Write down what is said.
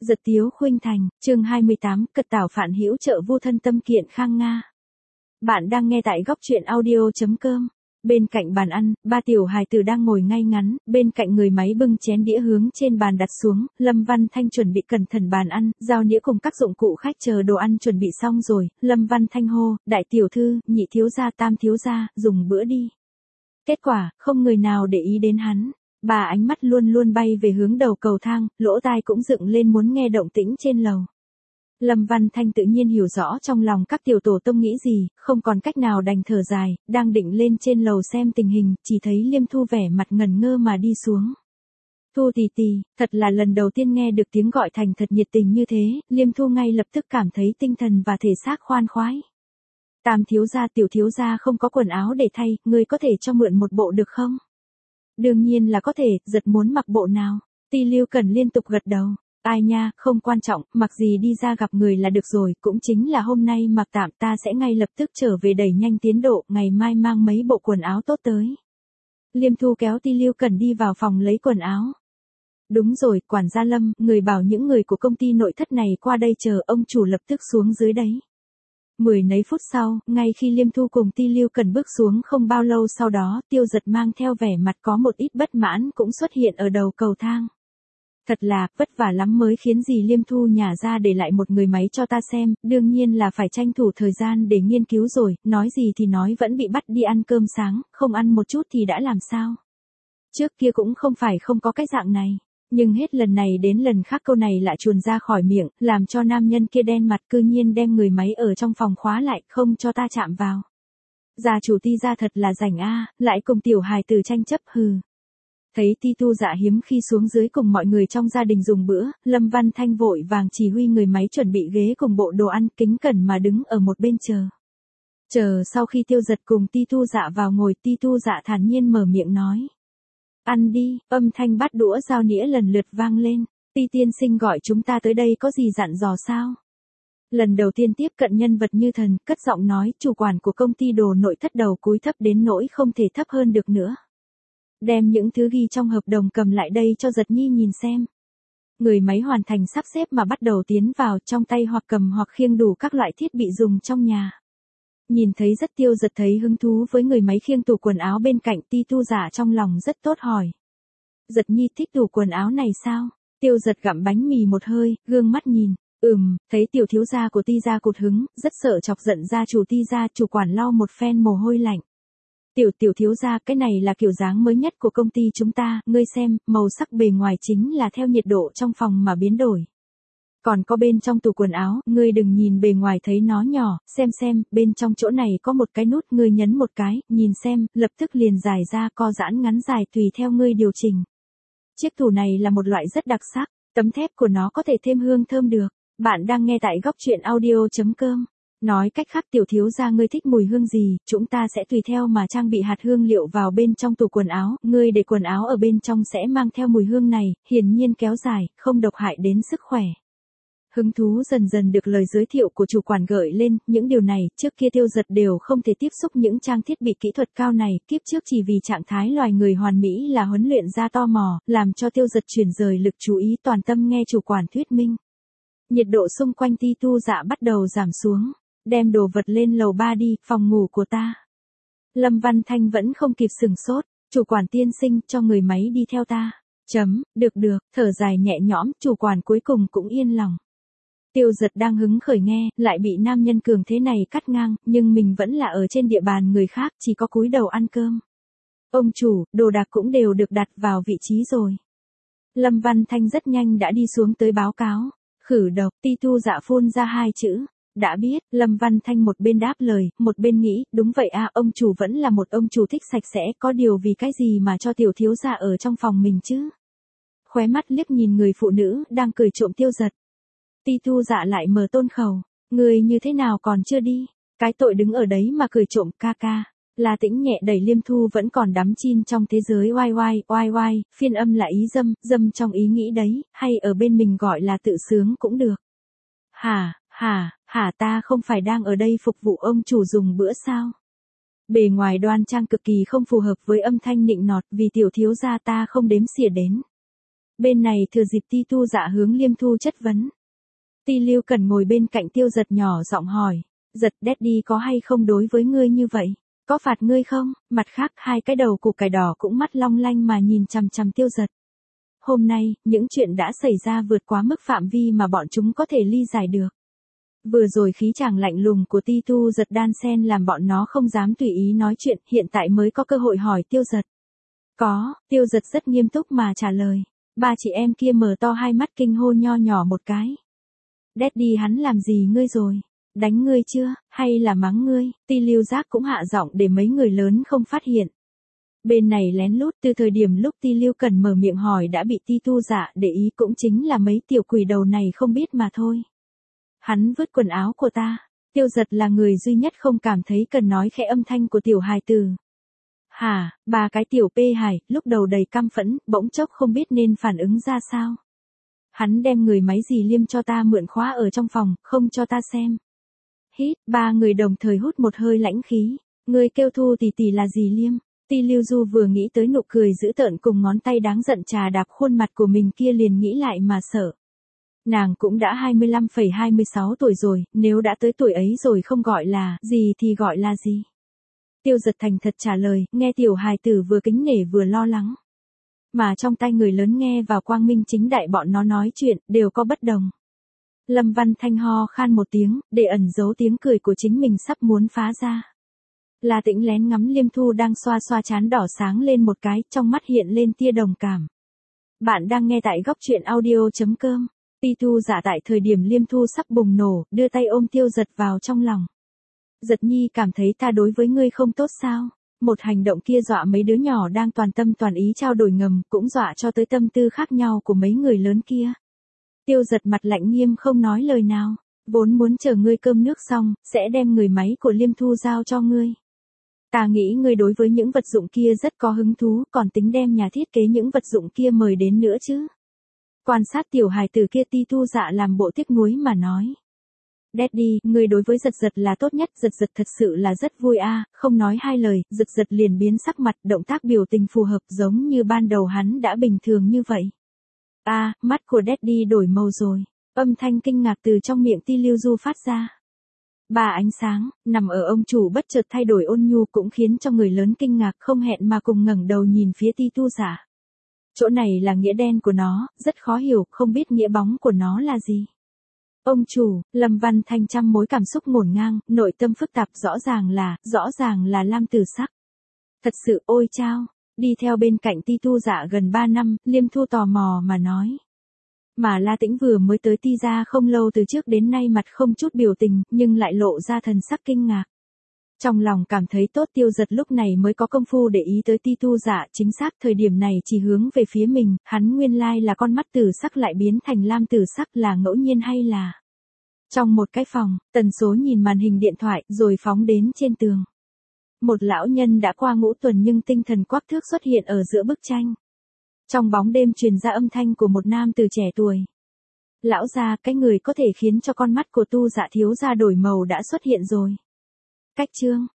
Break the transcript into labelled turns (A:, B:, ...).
A: Giật Tiếu Khuynh Thành, chương 28, Cật Tảo Phạn Hữu trợ vô thân tâm kiện khang Nga. Bạn đang nghe tại góc truyện audio.com. Bên cạnh bàn ăn, ba tiểu hài tử đang ngồi ngay ngắn, bên cạnh người máy bưng chén đĩa hướng trên bàn đặt xuống, Lâm Văn Thanh chuẩn bị cẩn thận bàn ăn, dao nĩa cùng các dụng cụ khách chờ đồ ăn chuẩn bị xong rồi, Lâm Văn Thanh hô, đại tiểu thư, nhị thiếu gia, tam thiếu gia, dùng bữa đi. Kết quả, không người nào để ý đến hắn. Bà ánh mắt luôn luôn bay về hướng đầu cầu thang, lỗ tai cũng dựng lên muốn nghe động tĩnh trên lầu. Lâm Văn Thanh tự nhiên hiểu rõ trong lòng các tiểu tổ tông nghĩ gì, không còn cách nào đành thở dài, đang định lên trên lầu xem tình hình, chỉ thấy Liêm Thu vẻ mặt ngẩn ngơ mà đi xuống. Thu tì tì, thật là lần đầu tiên nghe được tiếng gọi thành thật nhiệt tình như thế, Liêm Thu ngay lập tức cảm thấy tinh thần và thể xác khoan khoái. Tam thiếu gia, tiểu thiếu gia không có quần áo để thay, ngươi có thể cho mượn một bộ được không? Đương nhiên là có thể, giật muốn mặc bộ nào? Ti Lưu Cần liên tục gật đầu. Ai nha, không quan trọng, mặc gì đi ra gặp người là được rồi, cũng chính là hôm nay mặc tạm, ta sẽ ngay lập tức trở về đẩy nhanh tiến độ, ngày mai mang mấy bộ quần áo tốt tới. Liêm Thu kéo Ti Lưu Cần đi vào phòng lấy quần áo. Đúng rồi, quản gia Lâm, người bảo những người của công ty nội thất này qua đây chờ, ông chủ lập tức xuống dưới đấy. 10 nấy phút sau, ngay khi Liêm Thu cùng Ti Lưu Cần bước xuống không bao lâu sau đó, Tiêu Giật mang theo vẻ mặt có một ít bất mãn cũng xuất hiện ở đầu cầu thang. Thật là, vất vả lắm mới khiến dì Liêm Thu nhả ra để lại một người máy cho ta xem, đương nhiên là phải tranh thủ thời gian để nghiên cứu rồi, nói gì thì nói vẫn bị bắt đi ăn cơm sáng, không ăn một chút thì đã làm sao. Trước kia cũng không phải không có cái dạng này. Nhưng hết lần này đến lần khác câu này lại chuồn ra khỏi miệng, làm cho nam nhân kia đen mặt cư nhiên đem người máy ở trong phòng khóa lại, không cho ta chạm vào. Gia chủ Ti gia thật là rảnh a, lại cùng tiểu hài tử tranh chấp hừ. Thấy Ti Tu Dạ hiếm khi xuống dưới cùng mọi người trong gia đình dùng bữa, Lâm Văn Thanh vội vàng chỉ huy người máy chuẩn bị ghế cùng bộ đồ ăn, kính cẩn mà đứng ở một bên chờ. Chờ sau khi Tiêu Giật cùng Ti Tu Dạ vào ngồi, Ti Tu Dạ thản nhiên mở miệng nói. Ăn đi, âm thanh bát đũa dao nĩa lần lượt vang lên. Ti tiên sinh gọi chúng ta tới đây có gì dặn dò sao? Lần đầu tiên tiếp cận nhân vật như thần, cất giọng nói, chủ quản của công ty đồ nội thất đầu cúi thấp đến nỗi không thể thấp hơn được nữa. Đem những thứ ghi trong hợp đồng cầm lại đây cho Giật Nhi nhìn xem. Người máy hoàn thành sắp xếp mà bắt đầu tiến vào, trong tay hoặc cầm hoặc khiêng đủ các loại thiết bị dùng trong nhà. Nhìn thấy rất Tiêu Giật thấy hứng thú với người máy khiêng tủ quần áo bên cạnh, Ti Tu Dạ trong lòng rất tốt hỏi. Giật Nhi thích tủ quần áo này sao? Tiêu Giật gặm bánh mì một hơi, gương mắt nhìn. Thấy tiểu thiếu gia của Ti gia cụt hứng, rất sợ chọc giận gia chủ Ti gia, chủ quản lau một phen mồ hôi lạnh. Tiểu thiếu gia, cái này là kiểu dáng mới nhất của công ty chúng ta, ngươi xem, màu sắc bề ngoài chính là theo nhiệt độ trong phòng mà biến đổi. Còn có bên trong tủ quần áo, ngươi đừng nhìn bề ngoài thấy nó nhỏ, xem, bên trong chỗ này có một cái nút, ngươi nhấn một cái, nhìn xem, lập tức liền dài ra, co giãn ngắn dài tùy theo ngươi điều chỉnh. Chiếc tủ này là một loại rất đặc sắc, tấm thép của nó có thể thêm hương thơm được. Bạn đang nghe tại góc truyện audio.com. Nói cách khác, tiểu thiếu gia ngươi thích mùi hương gì, chúng ta sẽ tùy theo mà trang bị hạt hương liệu vào bên trong tủ quần áo, ngươi để quần áo ở bên trong sẽ mang theo mùi hương này, hiển nhiên kéo dài, không độc hại đến sức khỏe. Hứng thú dần dần được lời giới thiệu của chủ quản gợi lên, những điều này, trước kia Tiêu Giật đều không thể tiếp xúc những trang thiết bị kỹ thuật cao này, kiếp trước chỉ vì trạng thái loài người hoàn mỹ là huấn luyện ra tò mò, làm cho Tiêu Giật chuyển rời lực chú ý toàn tâm nghe chủ quản thuyết minh. Nhiệt độ xung quanh Ti Tu Dạ bắt đầu giảm xuống, đem đồ vật lên lầu 3 đi, phòng ngủ của ta. Lâm Văn Thanh vẫn không kịp sửng sốt, chủ quản tiên sinh cho người máy đi theo ta. Được, thở dài nhẹ nhõm, chủ quản cuối cùng cũng yên lòng. Tiêu Giật đang hứng khởi nghe, lại bị nam nhân cường thế này cắt ngang, nhưng mình vẫn là ở trên địa bàn người khác, chỉ có cúi đầu ăn cơm. Ông chủ, đồ đạc cũng đều được đặt vào vị trí rồi. Lâm Văn Thanh rất nhanh đã đi xuống tới báo cáo. Khử độc, Ti Tu Dạ phun ra 2 chữ. Đã biết, Lâm Văn Thanh một bên đáp lời, một bên nghĩ, đúng vậy à, ông chủ vẫn là một ông chủ thích sạch sẽ, có điều vì cái gì mà cho tiểu thiếu gia ở trong phòng mình chứ? Khóe mắt liếc nhìn người phụ nữ đang cười trộm Tiêu Giật. Ti Tu Dạ lại mở tôn khẩu, người như thế nào còn chưa đi? Cái tội đứng ở đấy mà cười trộm ca ca. La Tĩnh nhẹ đẩy Liêm Thu vẫn còn đắm chìm trong thế giới oai, phiên âm là ý dâm trong ý nghĩ đấy, hay ở bên mình gọi là tự sướng cũng được. Hả, ta không phải đang ở đây phục vụ ông chủ dùng bữa sao? Bề ngoài đoan trang cực kỳ không phù hợp với âm thanh nịnh nọt, vì tiểu thiếu gia ta không đếm xỉa đến. Bên này thừa dịp Ti Tu Dạ hướng Liêm Thu chất vấn. Ti Lưu Cần ngồi bên cạnh Tiêu Giật nhỏ giọng hỏi. Giật, Daddy có hay không đối với ngươi như vậy? Có phạt ngươi không? Mặt khác hai cái đầu củ cải đỏ cũng mắt long lanh mà nhìn chằm chằm Tiêu Giật. Hôm nay, những chuyện đã xảy ra vượt quá mức phạm vi mà bọn chúng có thể ly giải được. Vừa rồi khí chàng lạnh lùng của Ti Tu Giật đan sen làm bọn nó không dám tùy ý nói chuyện, hiện tại mới có cơ hội hỏi Tiêu Giật. Có, Tiêu Giật rất nghiêm túc mà trả lời. Ba chị em kia mở to hai mắt kinh hô nho nhỏ một cái. Daddy hắn làm gì ngươi rồi? Đánh ngươi chưa, hay là mắng ngươi? Ti Lưu Giác cũng hạ giọng để mấy người lớn không phát hiện. Bên này lén lút từ thời điểm lúc Ti Lưu Cần mở miệng hỏi đã bị Ti Tu Dạ để ý cũng chính là mấy tiểu quỷ đầu này không biết mà thôi. Hắn vứt quần áo của ta. Tiêu Giật là người duy nhất không cảm thấy cần nói khẽ âm thanh của tiểu hài tử. Hả, ba cái tiểu pê hài, lúc đầu đầy căm phẫn, bỗng chốc không biết nên phản ứng ra sao. Hắn đem người máy dì Liêm cho ta mượn khóa ở trong phòng, không cho ta xem. Hít, ba người đồng thời hút một hơi lãnh khí. Người kêu Thu tỷ tỷ là dì Liêm. Ti Lưu Du vừa nghĩ tới nụ cười dữ tợn cùng ngón tay đáng giận trà đạp khuôn mặt của mình kia liền nghĩ lại mà sợ. Nàng cũng đã 25,26 tuổi rồi, nếu đã tới tuổi ấy rồi không gọi là gì thì gọi là gì. Tiêu Giật thành thật trả lời, nghe tiểu hài tử vừa kính nể vừa lo lắng. Mà trong tay người lớn nghe vào quang minh chính đại bọn nó nói chuyện, đều có bất đồng. Lâm Văn Thanh ho khan một tiếng, để ẩn giấu tiếng cười của chính mình sắp muốn phá ra. La Tĩnh lén ngắm Liêm Thu đang xoa xoa trán đỏ sáng lên một cái, trong mắt hiện lên tia đồng cảm. Bạn đang nghe tại góc truyện audio.com. Ti Tu Dạ tại thời điểm Liêm Thu sắp bùng nổ, đưa tay ôm Tiêu Giật vào trong lòng. Giật nhi cảm thấy ta đối với ngươi không tốt sao? Một hành động kia dọa mấy đứa nhỏ đang toàn tâm toàn ý trao đổi ngầm, cũng dọa cho tới tâm tư khác nhau của mấy người lớn kia. Tiêu Giật mặt lạnh nghiêm không nói lời nào, vốn muốn chờ ngươi cơm nước xong, sẽ đem người máy của Liêm Thu giao cho ngươi. Ta nghĩ ngươi đối với những vật dụng kia rất có hứng thú, còn tính đem nhà thiết kế những vật dụng kia mời đến nữa chứ. Quan sát tiểu hài tử kia Ti Tu Dạ làm bộ tiếc nuối mà nói. Daddy, ngươi đối với Giật Giật là tốt nhất, Giật Giật thật sự là rất vui a. Không nói hai lời, Giật Giật liền biến sắc mặt, động tác biểu tình phù hợp giống như ban đầu hắn đã bình thường như vậy. Mắt của Daddy đổi màu rồi. Âm thanh kinh ngạc từ trong miệng Ti Lưu Du phát ra. Ba ánh sáng, nằm ở ông chủ bất chợt thay đổi ôn nhu cũng khiến cho người lớn kinh ngạc không hẹn mà cùng ngẩng đầu nhìn phía Ti Tu Dạ. Chỗ này là nghĩa đen của nó, rất khó hiểu, không biết nghĩa bóng của nó là gì. Ông chủ, Lâm Văn Thanh trăm mối cảm xúc ngổn ngang, nội tâm phức tạp rõ ràng là lam tử sắc. Thật sự ôi chao, đi theo bên cạnh Ti Tu Dạ gần 3 năm, Liêm Thu tò mò mà nói. Mà La Tĩnh vừa mới tới Ti gia không lâu từ trước đến nay mặt không chút biểu tình, nhưng lại lộ ra thần sắc kinh ngạc. Trong lòng cảm thấy tốt Tiêu Giật lúc này mới có công phu để ý tới Ti Tu Dạ, chính xác thời điểm này chỉ hướng về phía mình, hắn nguyên lai là con mắt tử sắc lại biến thành lam tử sắc là ngẫu nhiên hay là. Trong một cái phòng, tần số nhìn màn hình điện thoại rồi phóng đến trên tường. Một lão nhân đã qua ngũ tuần nhưng tinh thần quắc thước xuất hiện ở giữa bức tranh. Trong bóng đêm truyền ra âm thanh của một nam tử trẻ tuổi. Lão gia, cái người có thể khiến cho con mắt của Tu Dạ thiếu gia đổi màu đã xuất hiện rồi. Cách chương,